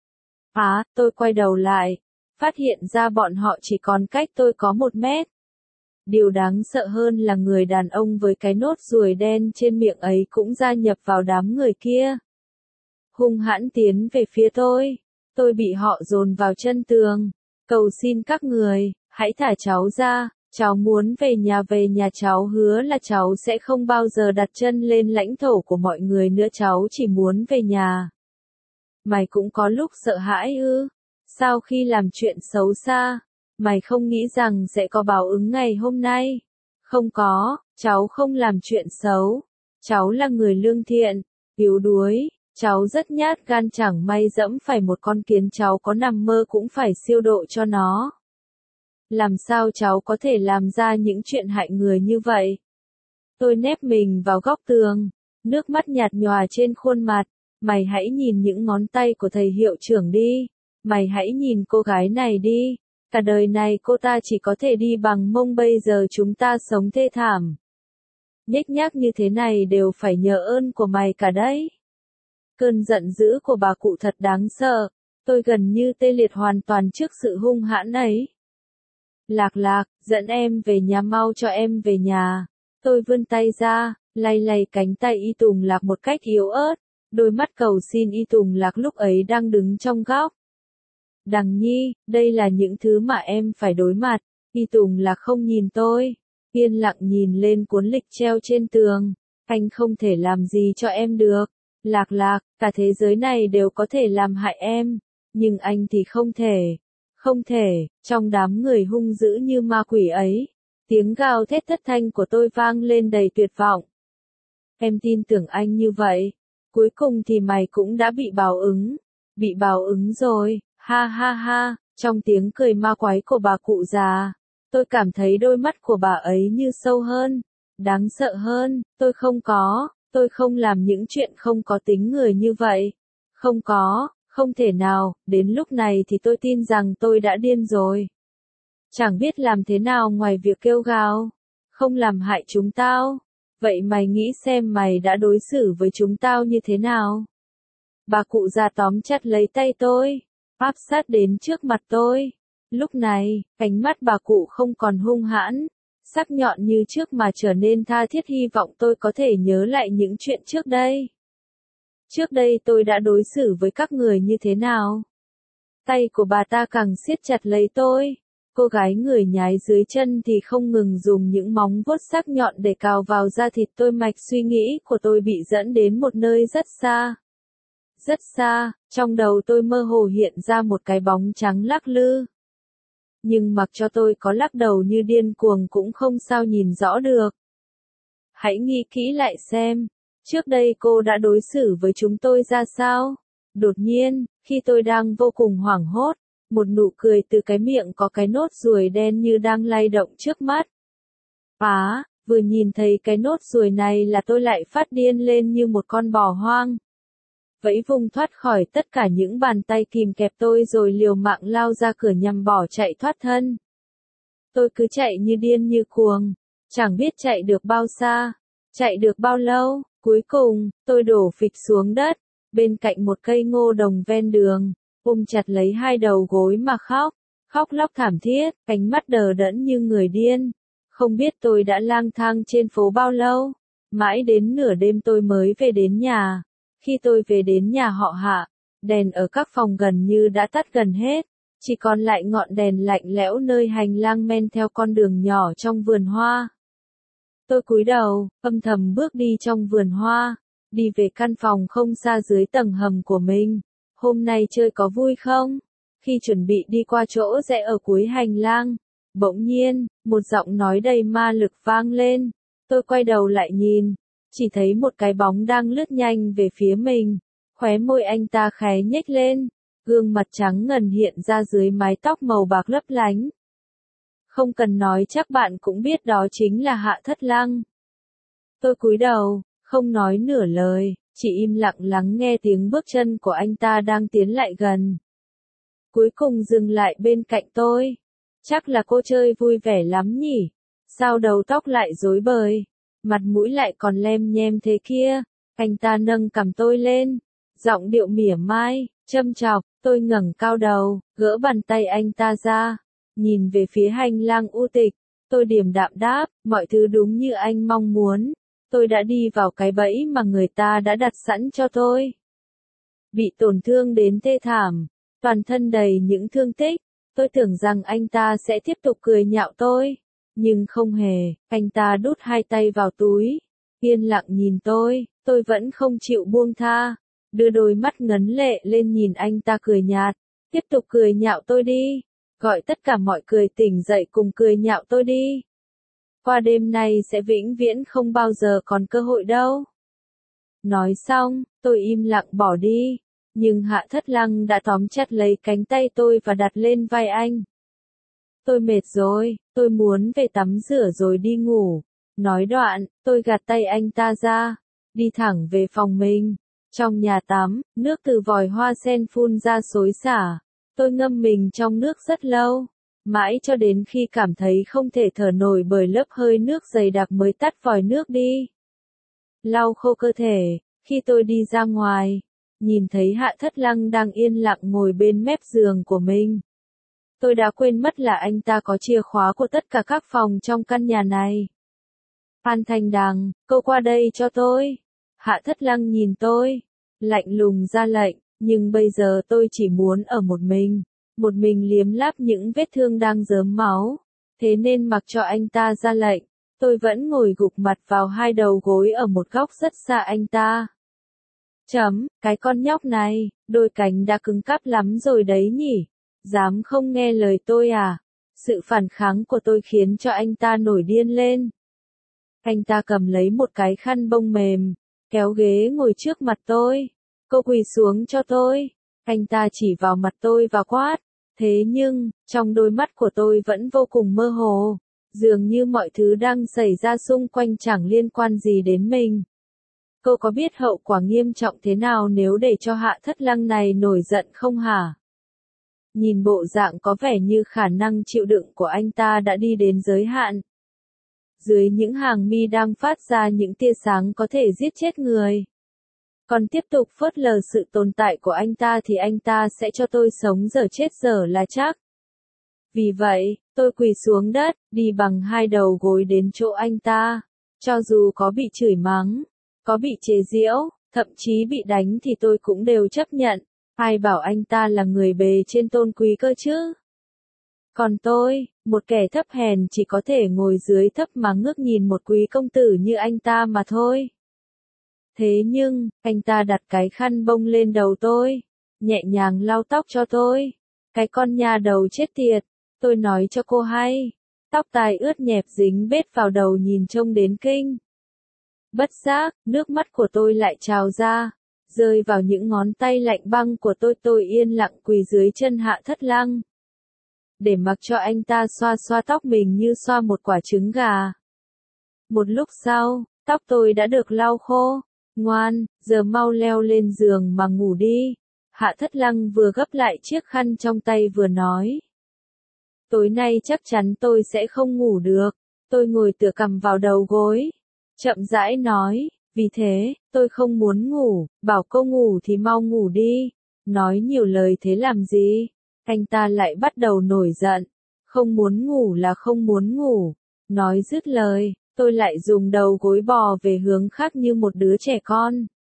Tôi quay đầu lại, phát hiện ra bọn họ chỉ còn cách tôi có 1 mét. Điều đáng sợ hơn là người đàn ông với cái nốt ruồi đen trên miệng ấy cũng gia nhập vào đám người kia. Hung hãn tiến về phía tôi. Tôi bị họ dồn vào chân tường. Cầu xin các người, hãy thả cháu ra. Cháu muốn về nhà, cháu hứa là cháu sẽ không bao giờ đặt chân lên lãnh thổ của mọi người nữa, cháu chỉ muốn về nhà. Mày cũng có lúc sợ hãi ư? Sau khi làm chuyện xấu xa, mày không nghĩ rằng sẽ có báo ứng ngày hôm nay? Không có, cháu không làm chuyện xấu. Cháu là người lương thiện, yếu đuối, cháu rất nhát gan, chẳng may dẫm phải một con kiến, cháu có nằm mơ cũng phải siêu độ cho nó. Làm sao cháu có thể làm ra những chuyện hại người như vậy? Tôi nép mình vào góc tường, nước mắt nhạt nhòa trên khuôn mặt. Mày hãy nhìn những ngón tay của thầy hiệu trưởng đi. Mày hãy nhìn cô gái này đi. Cả đời này cô ta chỉ có thể đi bằng mông, bây giờ chúng ta sống thê thảm. Nhếch nhác như thế này đều phải nhờ ơn của mày cả đấy. Cơn giận dữ của bà cụ thật đáng sợ. Tôi gần như tê liệt hoàn toàn trước sự hung hãn ấy. Lạc, dẫn em về nhà, mau cho em về nhà. Tôi vươn tay ra, lay cánh tay Y Tùng Lạc một cách yếu ớt. Đôi mắt cầu xin Y Tùng Lạc lúc ấy đang đứng trong góc. Đằng Nhi, đây là những thứ mà em phải đối mặt. Y Tùng Lạc không nhìn tôi, yên lặng nhìn lên cuốn lịch treo trên tường. Anh không thể làm gì cho em được. Lạc, cả thế giới này đều có thể làm hại em, nhưng anh thì không thể. Không thể. Trong đám người hung dữ như ma quỷ ấy, tiếng gào thét thất thanh của tôi vang lên đầy tuyệt vọng. Em tin tưởng anh như vậy. Cuối cùng thì mày cũng đã bị báo ứng. Bị báo ứng rồi, ha ha ha, trong tiếng cười ma quái của bà cụ già. Tôi cảm thấy đôi mắt của bà ấy như sâu hơn, đáng sợ hơn. Tôi không làm những chuyện không có tính người như vậy. Không thể nào, đến lúc này thì tôi tin rằng tôi đã điên rồi. Chẳng biết làm thế nào ngoài việc kêu gào, không làm hại chúng tao. Vậy mày nghĩ xem mày đã đối xử với chúng tao như thế nào? Bà cụ già tóm chặt lấy tay tôi, áp sát đến trước mặt tôi. Lúc này, ánh mắt bà cụ không còn hung hãn, sắc nhọn như trước mà trở nên tha thiết, hy vọng tôi có thể nhớ lại những chuyện trước đây. Trước đây tôi đã đối xử với các người như thế nào? Tay của bà ta càng siết chặt lấy tôi. Cô gái người nhái dưới chân thì không ngừng dùng những móng vuốt sắc nhọn để cào vào da thịt tôi. Mạch suy nghĩ của tôi bị dẫn đến một nơi rất xa. Rất xa, trong đầu tôi mơ hồ hiện ra một cái bóng trắng lắc lư. Nhưng mặc cho tôi có lắc đầu như điên cuồng cũng không sao nhìn rõ được. Hãy nghĩ kỹ lại xem, trước đây cô đã đối xử với chúng tôi ra sao? Đột nhiên, khi tôi đang vô cùng hoảng hốt, một nụ cười từ cái miệng có cái nốt ruồi đen như đang lay động trước mắt. Vừa nhìn thấy cái nốt ruồi này là tôi lại phát điên lên như một con bò hoang. Vẫy vùng thoát khỏi tất cả những bàn tay kìm kẹp tôi rồi liều mạng lao ra cửa nhằm bỏ chạy thoát thân. Tôi cứ chạy như điên như cuồng, chẳng biết chạy được bao xa, chạy được bao lâu. Cuối cùng, tôi đổ phịch xuống đất, bên cạnh một cây ngô đồng ven đường, ôm chặt lấy hai đầu gối mà khóc lóc thảm thiết, ánh mắt đờ đẫn như người điên. Không biết tôi đã lang thang trên phố bao lâu, mãi đến nửa đêm tôi mới về đến nhà. Khi tôi về đến nhà họ Hạ, đèn ở các phòng gần như đã tắt gần hết, chỉ còn lại ngọn đèn lạnh lẽo nơi hành lang men theo con đường nhỏ trong vườn hoa. Tôi cúi đầu, âm thầm bước đi trong vườn hoa, đi về căn phòng không xa dưới tầng hầm của mình. Hôm nay chơi có vui không? Khi chuẩn bị đi qua chỗ rẽ ở cuối hành lang, Bỗng nhiên, một giọng nói đầy ma lực vang lên. Tôi quay đầu lại nhìn, chỉ thấy một cái bóng đang lướt nhanh về phía mình. Khóe môi anh ta khẽ nhếch lên, gương mặt trắng ngần hiện ra dưới mái tóc màu bạc lấp lánh. Không cần nói chắc bạn cũng biết đó chính là Hạ Thất Lăng. Tôi cúi đầu, không nói nửa lời, chỉ im lặng lắng nghe tiếng bước chân của anh ta đang tiến lại gần. Cuối cùng dừng lại bên cạnh tôi. Chắc là cô chơi vui vẻ lắm nhỉ? Sao đầu tóc lại rối bời? Mặt mũi lại còn lem nhem thế kia? Anh ta nâng cằm tôi lên, giọng điệu mỉa mai, châm chọc. Tôi ngẩng cao đầu, gỡ bàn tay anh ta ra, nhìn về phía hành lang u tịch. Tôi điềm đạm đáp, mọi thứ đúng như anh mong muốn. Tôi đã đi vào cái bẫy mà người ta đã đặt sẵn cho tôi. Bị tổn thương đến thê thảm, toàn thân đầy những thương tích. Tôi tưởng rằng anh ta sẽ tiếp tục cười nhạo tôi. Nhưng không hề, anh ta đút hai tay vào túi. Yên lặng nhìn tôi vẫn không chịu buông tha. Đưa đôi mắt ngấn lệ lên nhìn anh ta cười nhạt. Tiếp tục cười nhạo tôi đi. Gọi tất cả mọi người tỉnh dậy cùng cười nhạo tôi đi. Qua đêm nay sẽ vĩnh viễn không bao giờ còn cơ hội đâu. Nói xong, tôi im lặng bỏ đi. Nhưng Hạ Thất Lăng đã tóm chặt lấy cánh tay tôi và đặt lên vai anh. Tôi mệt rồi, tôi muốn về tắm rửa rồi đi ngủ. Nói đoạn, tôi gạt tay anh ta ra, đi thẳng về phòng mình. Trong nhà tắm, nước từ vòi hoa sen phun ra xối xả. Tôi ngâm mình trong nước rất lâu, mãi cho đến khi cảm thấy không thể thở nổi bởi lớp hơi nước dày đặc mới tắt vòi nước đi. Lau khô cơ thể, khi tôi đi ra ngoài, nhìn thấy Hạ Thất Lăng đang yên lặng ngồi bên mép giường của mình. Tôi đã quên mất là anh ta có chìa khóa của tất cả các phòng trong căn nhà này. Phan Thanh Đằng, cậu qua đây cho tôi. Hạ Thất Lăng nhìn tôi, lạnh lùng ra lệnh, nhưng bây giờ tôi chỉ muốn ở một mình liếm láp những vết thương đang rớm máu. Thế nên mặc cho anh ta ra lệnh, tôi vẫn ngồi gục mặt vào hai đầu gối ở một góc rất xa anh ta. Cái con nhóc này, đôi cánh đã cứng cáp lắm rồi đấy nhỉ, dám không nghe lời tôi à? Sự phản kháng của tôi khiến cho anh ta nổi điên lên. Anh ta cầm lấy một cái khăn bông mềm, kéo ghế ngồi trước mặt tôi. Cô quỳ xuống cho tôi. Anh ta chỉ vào mặt tôi và quát. Thế nhưng, trong đôi mắt của tôi vẫn vô cùng mơ hồ. Dường như mọi thứ đang xảy ra xung quanh chẳng liên quan gì đến mình. Cô có biết hậu quả nghiêm trọng thế nào nếu để cho Hạ Thất Lăng này nổi giận không hả? Nhìn bộ dạng có vẻ như khả năng chịu đựng của anh ta đã đi đến giới hạn. Dưới những hàng mi đang phát ra những tia sáng có thể giết chết người. Còn tiếp tục phớt lờ sự tồn tại của anh ta thì anh ta sẽ cho tôi sống dở chết dở là chắc. Vì vậy, tôi quỳ xuống đất, đi bằng hai đầu gối đến chỗ anh ta. Cho dù có bị chửi mắng, có bị chế giễu, thậm chí bị đánh thì tôi cũng đều chấp nhận. Ai bảo anh ta là người bề trên tôn quý cơ chứ? Còn tôi, một kẻ thấp hèn chỉ có thể ngồi dưới thấp mà ngước nhìn một quý công tử như anh ta mà thôi. Thế nhưng, anh ta đặt cái khăn bông lên đầu tôi, nhẹ nhàng lau tóc cho tôi. Cái con nhà đầu chết tiệt, tôi nói cho cô hay. Tóc tai ướt nhẹp dính bết vào đầu nhìn trông đến kinh. Bất giác, nước mắt của tôi lại trào ra, rơi vào những ngón tay lạnh băng của tôi yên lặng quỳ dưới chân Hạ Thất Lăng. Để mặc cho anh ta xoa xoa tóc mình như xoa một quả trứng gà. Một lúc sau, tóc tôi đã được lau khô. Ngoan, giờ mau leo lên giường mà ngủ đi. Hạ Thất Lăng vừa gấp lại chiếc khăn trong tay vừa nói. Tối nay chắc chắn tôi sẽ không ngủ được. Tôi ngồi tựa cằm vào đầu gối. Chậm rãi nói, vì thế, tôi không muốn ngủ, bảo cô ngủ thì mau ngủ đi. Nói nhiều lời thế làm gì? Anh ta lại bắt đầu nổi giận. Không muốn ngủ là không muốn ngủ. Nói dứt lời, tôi lại dùng đầu gối bò về hướng khác như một đứa trẻ con.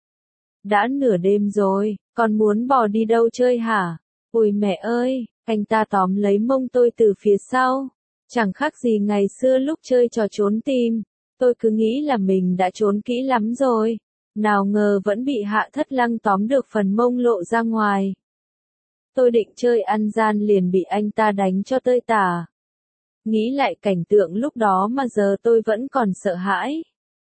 Đã nửa đêm rồi, còn muốn bò đi đâu chơi hả? Ôi mẹ ơi, anh ta tóm lấy mông tôi từ phía sau. Chẳng khác gì ngày xưa lúc chơi trò trốn tìm. Tôi cứ nghĩ là mình đã trốn kỹ lắm rồi. Nào ngờ vẫn bị Hạ Thất Lăng tóm được phần mông lộ ra ngoài. Tôi định chơi ăn gian liền bị anh ta đánh cho tơi tả. Nghĩ lại cảnh tượng lúc đó mà giờ tôi vẫn còn sợ hãi.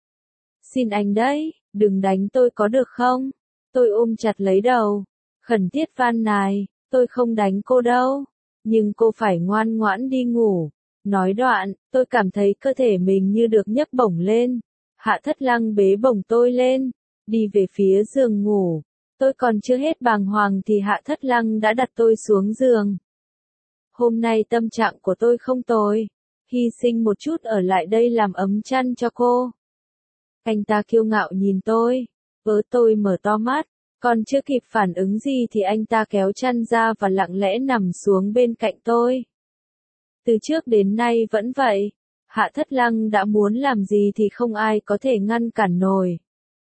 Xin anh đấy, đừng đánh tôi có được không? Tôi ôm chặt lấy đầu, khẩn thiết van nài, tôi không đánh cô đâu, nhưng cô phải ngoan ngoãn đi ngủ. Nói đoạn, tôi cảm thấy cơ thể mình như được nhấc bổng lên. Hạ Thất Lăng bế bổng tôi lên, đi về phía giường ngủ. Tôi còn chưa hết bàng hoàng thì Hạ Thất Lăng đã đặt tôi xuống giường. Hôm nay tâm trạng của tôi không tồi, hy sinh một chút ở lại đây làm ấm chăn cho cô. Anh ta kiêu ngạo nhìn tôi, tôi mở to mắt, còn chưa kịp phản ứng gì thì anh ta kéo chăn ra và lặng lẽ nằm xuống bên cạnh tôi. Từ trước đến nay vẫn vậy, Hạ Thất Lăng đã muốn làm gì thì không ai có thể ngăn cản nổi.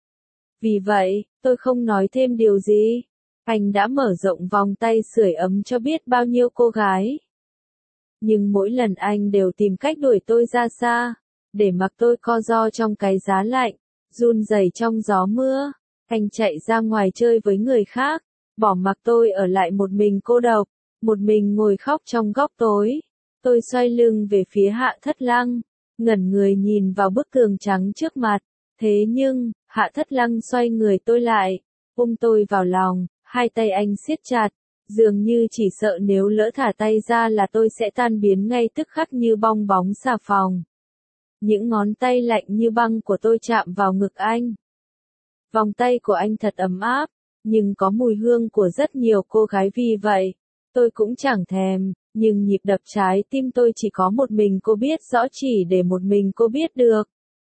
Vì vậy, tôi không nói thêm điều gì. Anh đã mở rộng vòng tay sưởi ấm cho biết bao nhiêu cô gái. Nhưng mỗi lần anh đều tìm cách đuổi tôi ra xa, để mặc tôi co ro trong cái giá lạnh, run rẩy trong gió mưa. Anh chạy ra ngoài chơi với người khác, bỏ mặc tôi ở lại một mình cô độc, một mình ngồi khóc trong góc tối. Tôi xoay lưng về phía Hạ Thất Lăng, ngẩn người nhìn vào bức tường trắng trước mặt. Thế nhưng, Hạ Thất Lăng xoay người tôi lại, ôm tôi vào lòng, hai tay anh siết chặt, dường như chỉ sợ nếu lỡ thả tay ra là tôi sẽ tan biến ngay tức khắc như bong bóng xà phòng. Những ngón tay lạnh như băng của tôi chạm vào ngực anh. Vòng tay của anh thật ấm áp, nhưng có mùi hương của rất nhiều cô gái vì vậy. Tôi cũng chẳng thèm, nhưng nhịp đập trái tim tôi chỉ có một mình cô biết rõ, chỉ để một mình cô biết được.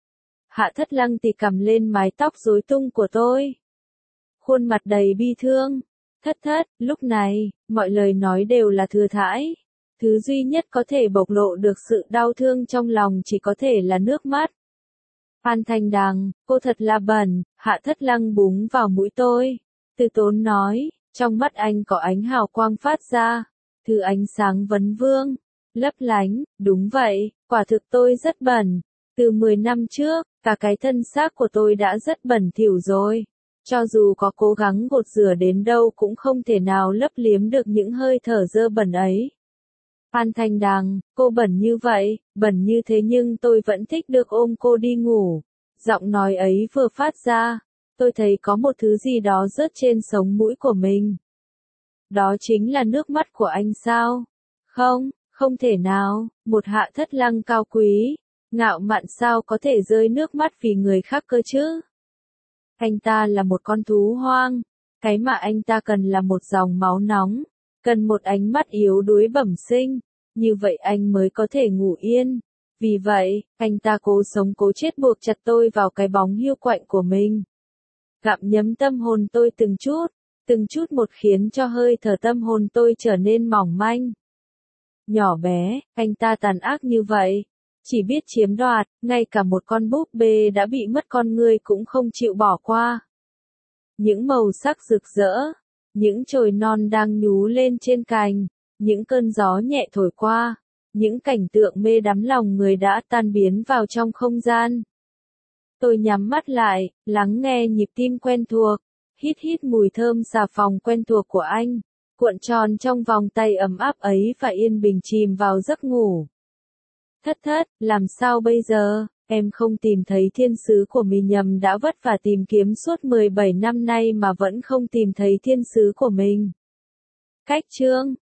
Hạ Thất Lăng thì cầm lên mái tóc rối tung của tôi. Khuôn mặt đầy bi thương. Thất, lúc này, mọi lời nói đều là thừa thãi. Thứ duy nhất có thể bộc lộ được sự đau thương trong lòng chỉ có thể là nước mắt. Phan Thanh Đằng, cô thật là bẩn, Hạ Thất Lăng búng vào mũi tôi. Từ tốn nói, trong mắt anh có ánh hào quang phát ra. Thứ ánh sáng vấn vương, lấp lánh, đúng vậy, quả thực tôi rất bẩn. Từ 10 năm trước, cả cái thân xác của tôi đã rất bẩn thỉu rồi. Cho dù có cố gắng gột rửa đến đâu cũng không thể nào lấp liếm được những hơi thở dơ bẩn ấy. Phan Thanh Đằng, cô bẩn như vậy, bẩn như thế nhưng tôi vẫn thích được ôm cô đi ngủ. Giọng nói ấy vừa phát ra, tôi thấy có một thứ gì đó rớt trên sống mũi của mình. Đó chính là nước mắt của anh sao? Không, không thể nào, một Hạ Thất Lăng cao quý, ngạo mạn sao có thể rơi nước mắt vì người khác cơ chứ? Anh ta là một con thú hoang, cái mà anh ta cần là một dòng máu nóng, cần một ánh mắt yếu đuối bẩm sinh, như vậy anh mới có thể ngủ yên. Vì vậy, anh ta cố sống cố chết buộc chặt tôi vào cái bóng hiu quạnh của mình. Gặm nhấm tâm hồn tôi từng chút một khiến cho hơi thở tâm hồn tôi trở nên mỏng manh. Nhỏ bé, anh ta tàn ác như vậy, chỉ biết chiếm đoạt, ngay cả một con búp bê đã bị mất con người cũng không chịu bỏ qua. Những màu sắc rực rỡ, những chồi non đang nhú lên trên cành, những cơn gió nhẹ thổi qua, những cảnh tượng mê đắm lòng người đã tan biến vào trong không gian. Tôi nhắm mắt lại, lắng nghe nhịp tim quen thuộc, hít mùi thơm xà phòng quen thuộc của anh, cuộn tròn trong vòng tay ấm áp ấy và yên bình chìm vào giấc ngủ. Thất, làm sao bây giờ, em không tìm thấy thiên sứ của mình, nhầm đã vất vả tìm kiếm suốt 17 năm nay mà vẫn không tìm thấy thiên sứ của mình. Cách chương